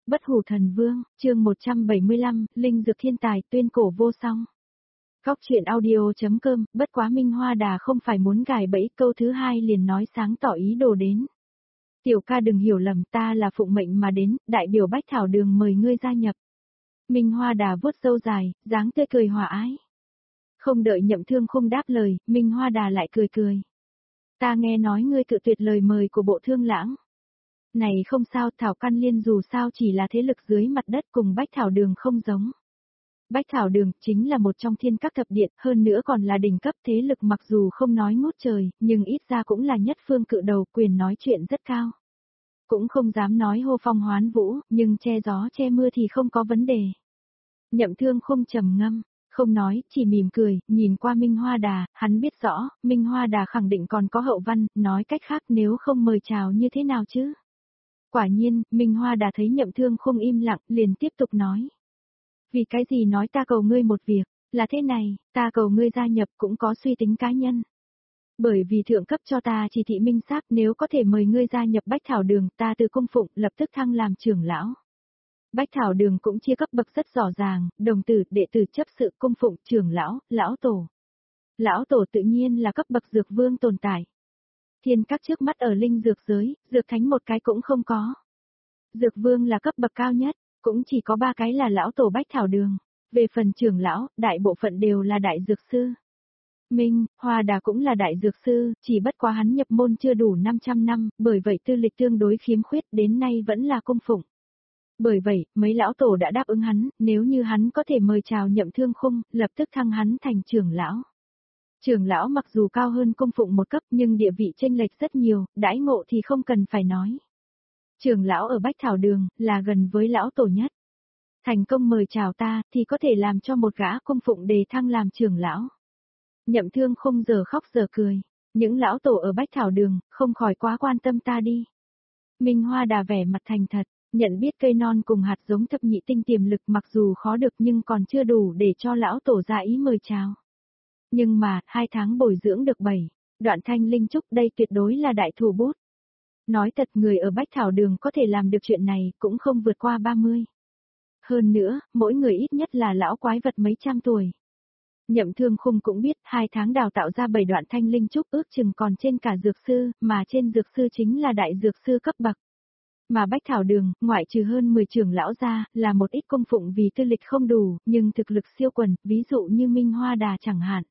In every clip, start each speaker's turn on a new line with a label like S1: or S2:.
S1: Bất hủ thần vương, chương 175, Linh dược thiên tài tuyên cổ vô song. Góc truyện audio.com, bất quá Minh Hoa Đà không phải muốn gài bẫy, câu thứ hai liền nói sáng tỏ ý đồ đến. Tiểu ca đừng hiểu lầm, ta là phụng mệnh mà đến, đại biểu Bách Thảo Đường mời ngươi gia nhập. Minh Hoa Đà vuốt râu dài, dáng tươi cười hòa ái. Không đợi Nhậm Thương Khung đáp lời, Minh Hoa Đà lại cười cười. Ta nghe nói ngươi cự tuyệt lời mời của Bộ Thương Lãng. Này không sao, Thảo Căn Liên dù sao chỉ là thế lực dưới mặt đất, cùng Bách Thảo Đường không giống. Bách Thảo Đường chính là một trong thiên các thập điện, hơn nữa còn là đỉnh cấp thế lực, mặc dù không nói ngút trời, nhưng ít ra cũng là nhất phương cự đầu, quyền nói chuyện rất cao. Cũng không dám nói hô phong hoán vũ, nhưng che gió che mưa thì không có vấn đề. Nhậm Thương không trầm ngâm, không nói, chỉ mỉm cười, nhìn qua Minh Hoa Đà, hắn biết rõ, Minh Hoa Đà khẳng định còn có hậu văn, nói cách khác nếu không mời chào như thế nào chứ? Quả nhiên, Minh Hoa Đà thấy Nhậm Thương không im lặng, liền tiếp tục nói. Vì cái gì nói ta cầu ngươi một việc, là thế này, ta cầu ngươi gia nhập cũng có suy tính cá nhân. Bởi vì thượng cấp cho ta chỉ thị minh xác, nếu có thể mời ngươi gia nhập Bách Thảo Đường, ta từ cung phụng lập tức thăng làm trưởng lão. Bách Thảo Đường cũng chia cấp bậc rất rõ ràng, đồng tử, đệ tử, chấp sự, cung phụng, trưởng lão, lão tổ. Lão tổ tự nhiên là cấp bậc dược vương tồn tại. Thiên các trước mắt ở linh dược giới, dược thánh một cái cũng không có. Dược vương là cấp bậc cao nhất, cũng chỉ có 3 cái là lão tổ Bách Thảo Đường. Về phần trưởng lão, đại bộ phận đều là đại dược sư. Minh Hoa Đà cũng là đại dược sư, chỉ bất quá hắn nhập môn chưa đủ 500 năm, bởi vậy tư lịch tương đối khiếm khuyết, đến nay vẫn là cung phụng. Bởi vậy, mấy lão tổ đã đáp ứng hắn, nếu như hắn có thể mời chào Nhậm Thương Khung, lập tức thăng hắn thành trưởng lão. Trưởng lão mặc dù cao hơn cung phụng một cấp nhưng địa vị chênh lệch rất nhiều, đãi ngộ thì không cần phải nói. Trưởng lão ở Bách Thảo Đường là gần với lão tổ nhất. Thành công mời chào ta thì có thể làm cho một gã cung phụng đề thăng làm trưởng lão. Nhậm Thương không giờ khóc giờ cười. Những lão tổ ở Bách Thảo Đường không khỏi quá quan tâm ta đi. Minh Hoa Đà vẻ mặt thành thật, nhận biết cây non cùng hạt giống thập nhị tinh tiềm lực mặc dù khó được nhưng còn chưa đủ để cho lão tổ ra ý mời chào. Nhưng mà, 2 tháng bồi dưỡng được 7, đoạn thanh linh trúc đây tuyệt đối là đại thủ bút. Nói thật, người ở Bách Thảo Đường có thể làm được chuyện này cũng không vượt qua 30. Hơn nữa, mỗi người ít nhất là lão quái vật mấy trăm tuổi. Nhậm Thương Khung cũng biết 2 tháng đào tạo ra 7 đoạn thanh linh trúc ước chừng còn trên cả dược sư, mà trên dược sư chính là đại dược sư cấp bậc. Mà Bách Thảo Đường, ngoại trừ hơn 10 trưởng lão ra, là một ít cung phụng vì tư lịch không đủ, nhưng thực lực siêu quần, ví dụ như Minh Hoa Đà chẳng hạn.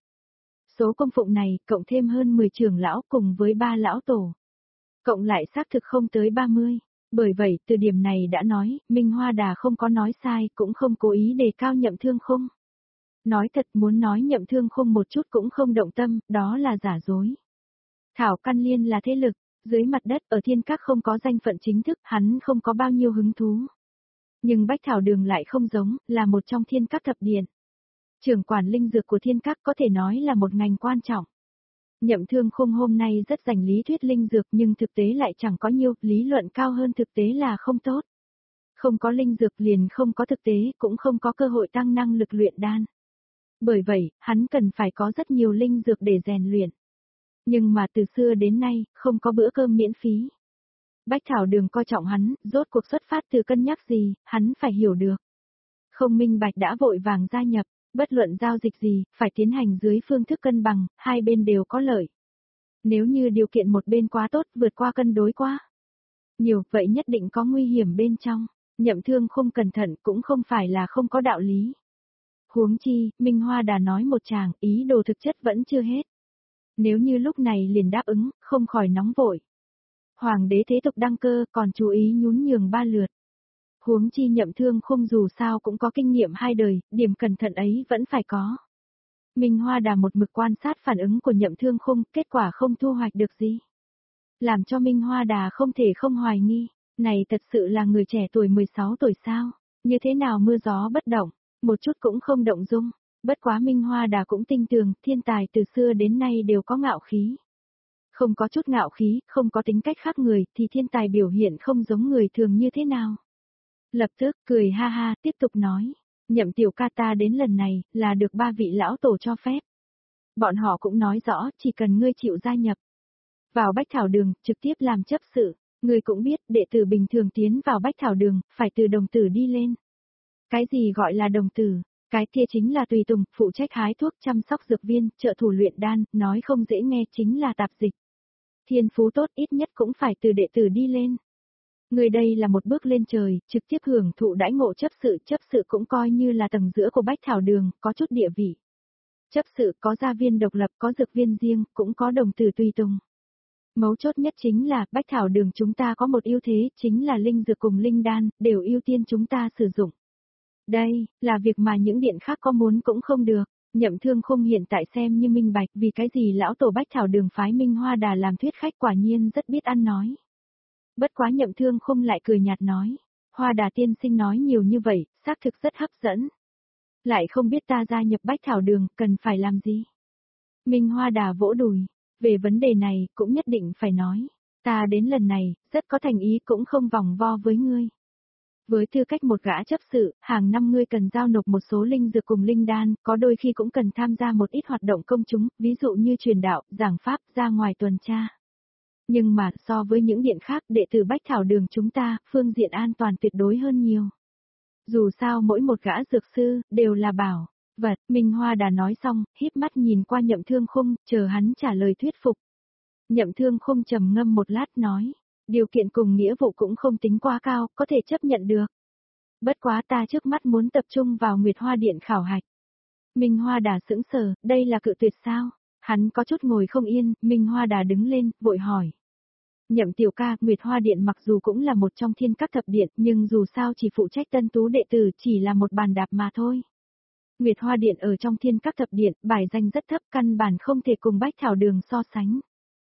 S1: Số cung phụng này, cộng thêm hơn 10 trưởng lão cùng với 3 lão tổ. Cộng lại xác thực không tới 30. Bởi vậy, từ điểm này đã nói, Minh Hoa Đà không có nói sai, cũng không cố ý đề cao Nhậm Thương Khung. Nói thật, muốn nói Nhậm Thương Khung một chút cũng không động tâm, đó là giả dối. Thảo Căn Liên là thế lực, dưới mặt đất ở thiên các không có danh phận chính thức, hắn không có bao nhiêu hứng thú. Nhưng Bách Thảo Đường lại không giống, là một trong thiên các thập điện. Trưởng quản linh dược của thiên các có thể nói là một ngành quan trọng. Nhậm Thương Khung hôm nay rất dành lý thuyết linh dược nhưng thực tế lại chẳng có nhiều, lý luận cao hơn thực tế là không tốt. Không có linh dược liền không có thực tế, cũng không có cơ hội tăng năng lực luyện đan. Bởi vậy, hắn cần phải có rất nhiều linh dược để rèn luyện. Nhưng mà từ xưa đến nay, không có bữa cơm miễn phí. Bách Thảo Đường coi trọng hắn, rốt cuộc xuất phát từ cân nhắc gì, hắn phải hiểu được. Không minh bạch đã vội vàng gia nhập, bất luận giao dịch gì, phải tiến hành dưới phương thức cân bằng, hai bên đều có lợi. Nếu như điều kiện một bên quá tốt, vượt qua cân đối quá nhiều, vậy nhất định có nguy hiểm bên trong. Nhậm Thương không cẩn thận cũng không phải là không có đạo lý. Huống chi, Minh Hoa Đà nói một tràng, ý đồ thực chất vẫn chưa hết. Nếu như lúc này liền đáp ứng, không khỏi nóng vội. Hoàng đế thế tục đăng cơ, còn chú ý nhún nhường 3 lượt. Huống chi Nhậm Thương không dù sao cũng có kinh nghiệm 2 đời, điểm cẩn thận ấy vẫn phải có. Minh Hoa Đà một mực quan sát phản ứng của Nhậm Thương Khung, kết quả không thu hoạch được gì. Làm cho Minh Hoa Đà không thể không hoài nghi, này thật sự là người trẻ tuổi 16 tuổi sao, như thế nào mưa gió bất động, một chút cũng không động dung. Bất quá Minh Hoa Đà cũng tin tưởng, thiên tài từ xưa đến nay đều có ngạo khí. Không có chút ngạo khí, không có tính cách khác người, thì thiên tài biểu hiện không giống người thường như thế nào. Lập tức, cười ha ha, tiếp tục nói, Nhậm tiểu ca ta đến lần này, là được 3 vị lão tổ cho phép. Bọn họ cũng nói rõ, chỉ cần ngươi chịu gia nhập vào Bách Thảo Đường, trực tiếp làm chấp sự, Người cũng biết, đệ tử bình thường tiến vào Bách Thảo Đường, phải từ đồng tử đi lên. Cái gì gọi là đồng tử? Cái kia chính là tùy tùng, phụ trách hái thuốc, chăm sóc dược viên, trợ thủ luyện đan, nói không dễ nghe chính là tạp dịch. Thiên phú tốt ít nhất cũng phải từ đệ tử đi lên. Người đây là một bước lên trời, trực tiếp hưởng thụ đãi ngộ chấp sự cũng coi như là tầng giữa của Bách Thảo Đường, có chút địa vị. Chấp sự có gia viên độc lập, có dược viên riêng, cũng có đồng tử tùy tùng. Mấu chốt nhất chính là, Bách Thảo Đường chúng ta có một ưu thế, chính là linh dược cùng linh đan, đều ưu tiên chúng ta sử dụng. Đây, là việc mà những điện khác có muốn cũng không được. Nhậm Thương Khung hiện tại xem như minh bạch vì cái gì lão tổ Bách Thảo Đường phái Minh Hoa Đà làm thuyết khách quả nhiên rất biết ăn nói. Bất quá Nhậm Thương Khung lại cười nhạt nói, Hoa Đà tiên sinh nói nhiều như vậy, xác thực rất hấp dẫn. Lại không biết ta gia nhập Bách Thảo Đường, cần phải làm gì. Minh Hoa Đà vỗ đùi, về vấn đề này cũng nhất định phải nói, ta đến lần này, rất có thành ý cũng không vòng vo với ngươi. Với tư cách một gã chấp sự, hàng năm ngươi cần giao nộp một số linh dược cùng linh đan, có đôi khi cũng cần tham gia một ít hoạt động công chúng, ví dụ như truyền đạo, giảng pháp, ra ngoài tuần tra. Nhưng mà, so với những điện khác, đệ tử Bách Thảo Đường chúng ta, phương diện an toàn tuyệt đối hơn nhiều. Dù sao mỗi một gã dược sư, đều là bảo vật. Minh Hoa Đà nói xong, híp mắt nhìn qua Nhậm Thương Khung, chờ hắn trả lời thuyết phục. Nhậm Thương Khung trầm ngâm một lát nói, điều kiện cùng nghĩa vụ cũng không tính quá cao, có thể chấp nhận được. Bất quá ta trước mắt muốn tập trung vào Nguyệt Hoa Điện khảo hạch. Minh Hoa Đà sững sờ, đây là cự tuyệt sao? Hắn có chút ngồi không yên, Minh Hoa Đà đứng lên, vội hỏi. Nhậm tiểu ca, Nguyệt Hoa Điện mặc dù cũng là một trong thiên các thập điện, nhưng dù sao chỉ phụ trách tân tú đệ tử, chỉ là một bàn đạp mà thôi. Nguyệt Hoa Điện ở trong thiên các thập điện, bài danh rất thấp, căn bản không thể cùng Bách Thảo Đường so sánh.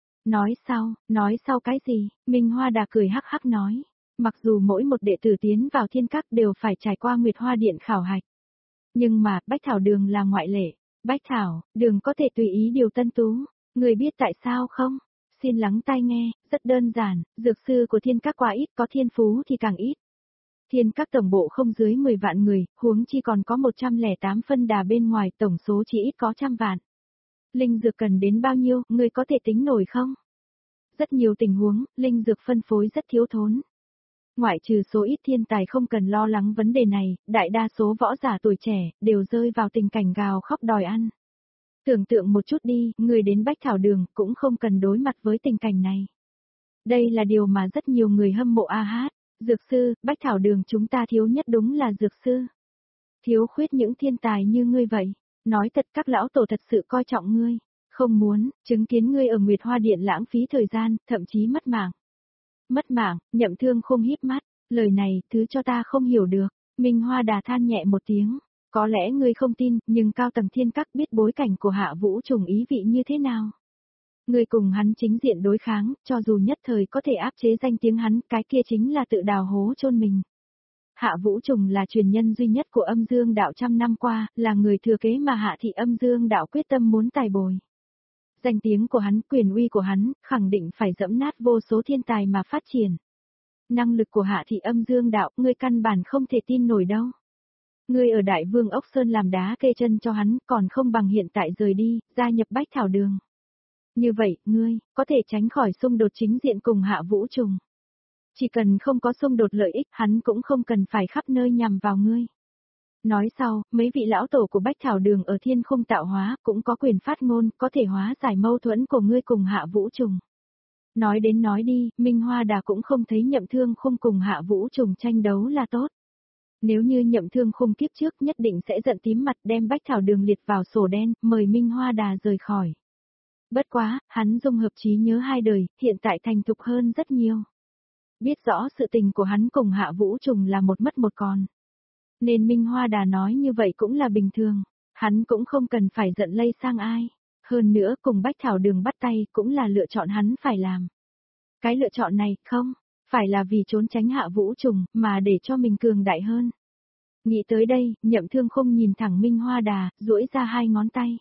S1: Nói sau cái gì? Minh Hoa Đà cười hắc hắc nói. Mặc dù mỗi một đệ tử tiến vào thiên các đều phải trải qua Nguyệt Hoa Điện khảo hạch. Nhưng mà, Bách Thảo Đường là ngoại lệ. Bách Thảo, Đường có thể tùy ý điều tân tú. Người biết tại sao không? Xin lắng tai nghe, rất đơn giản, dược sư của thiên các quá ít, có thiên phú thì càng ít. Thiên các tổng bộ không dưới 10 vạn người, huống chi còn có 108 phân đà bên ngoài, tổng số chỉ ít có 100 vạn. Linh dược cần đến bao nhiêu, người có thể tính nổi không? Rất nhiều tình huống, linh dược phân phối rất thiếu thốn. Ngoại trừ số ít thiên tài không cần lo lắng vấn đề này, đại đa số võ giả tuổi trẻ, đều rơi vào tình cảnh gào khóc đòi ăn. Tưởng tượng một chút đi, người đến Bách Thảo Đường, cũng không cần đối mặt với tình cảnh này. Đây là điều mà rất nhiều người hâm mộ hát. Dược sư, Bách Thảo Đường chúng ta thiếu nhất đúng là dược sư. Thiếu khuyết những thiên tài như ngươi vậy. Nói thật các lão tổ thật sự coi trọng ngươi. Không muốn, chứng kiến ngươi ở Nguyệt Hoa Điện lãng phí thời gian, thậm chí mất mạng. Mất mạng, Nhậm Thương Khung híp mắt. Lời này, thứ cho ta không hiểu được. Minh Hoa Đà than nhẹ một tiếng. Có lẽ ngươi không tin, nhưng cao tầng thiên các biết bối cảnh của Hạ Vũ Trùng ý vị như thế nào. Ngươi cùng hắn chính diện đối kháng, cho dù nhất thời có thể áp chế danh tiếng hắn, cái kia chính là tự đào hố chôn mình. Hạ Vũ Trùng là truyền nhân duy nhất của Âm Dương Đạo trăm năm qua, là người thừa kế mà Hạ thị Âm Dương Đạo quyết tâm muốn tài bồi. Danh tiếng của hắn, quyền uy của hắn, khẳng định phải dẫm nát vô số thiên tài mà phát triển. Năng lực của Hạ thị Âm Dương Đạo, ngươi căn bản không thể tin nổi đâu. Ngươi ở Đại Vương Ốc Sơn làm đá kê chân cho hắn, còn không bằng hiện tại rời đi, gia nhập Bách Thảo Đường. Như vậy, ngươi, có thể tránh khỏi xung đột chính diện cùng Hạ Vũ Trùng. Chỉ cần không có xung đột lợi ích, hắn cũng không cần phải khắp nơi nhằm vào ngươi. Nói sau, mấy vị lão tổ của Bách Thảo Đường ở Thiên Khung tạo hóa, cũng có quyền phát ngôn, có thể hóa giải mâu thuẫn của ngươi cùng Hạ Vũ Trùng. Nói đến nói đi, Minh Hoa Đà cũng không thấy Nhậm Thương Khung cùng Hạ Vũ Trùng tranh đấu là tốt. Nếu như Nhậm Thương Khung kiếp trước nhất định sẽ giận tím mặt đem Bách Thảo Đường liệt vào sổ đen, mời Minh Hoa Đà rời khỏi. Bất quá, hắn dung hợp trí nhớ hai đời, hiện tại thành thục hơn rất nhiều. Biết rõ sự tình của hắn cùng Hạ Vũ Trùng là một mất một còn. Nên Minh Hoa Đà nói như vậy cũng là bình thường, hắn cũng không cần phải giận lây sang ai. Hơn nữa cùng Bách Thảo Đường bắt tay cũng là lựa chọn hắn phải làm. Cái lựa chọn này, không, phải là vì trốn tránh Hạ Vũ Trùng, mà để cho mình cường đại hơn. Nghĩ tới đây, Nhậm Thương Khung nhìn thẳng Minh Hoa Đà, duỗi ra hai ngón tay.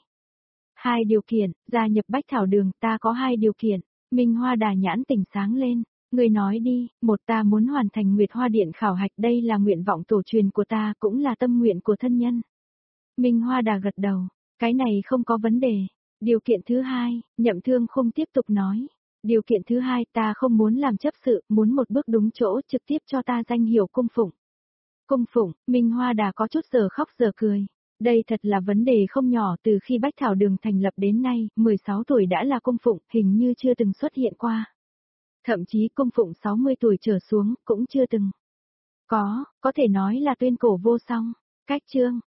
S1: Hai điều kiện, gia nhập Bách Thảo Đường, ta có hai điều kiện. Minh Hoa Đà nhãn tỉnh sáng lên. Người nói đi, một ta muốn hoàn thành Nguyệt Hoa Điện khảo hạch, đây là nguyện vọng tổ truyền của ta, cũng là tâm nguyện của thân nhân. Minh Hoa Đà gật đầu, cái này không có vấn đề. Điều kiện thứ hai, Nhậm Thương Khung tiếp tục nói. Điều kiện thứ hai, ta không muốn làm chấp sự, muốn một bước đúng chỗ, trực tiếp cho ta danh hiệu cung phụng. Cung phụng, Minh Hoa Đà có chút giờ khóc giờ cười. Đây thật là vấn đề không nhỏ, từ khi Bách Thảo Đường thành lập đến nay, 16 tuổi đã là cung phụng, hình như chưa từng xuất hiện qua. Thậm chí cung phụng 60 tuổi trở xuống, cũng chưa từng. Có thể nói là tuyên cổ vô song. Cách chương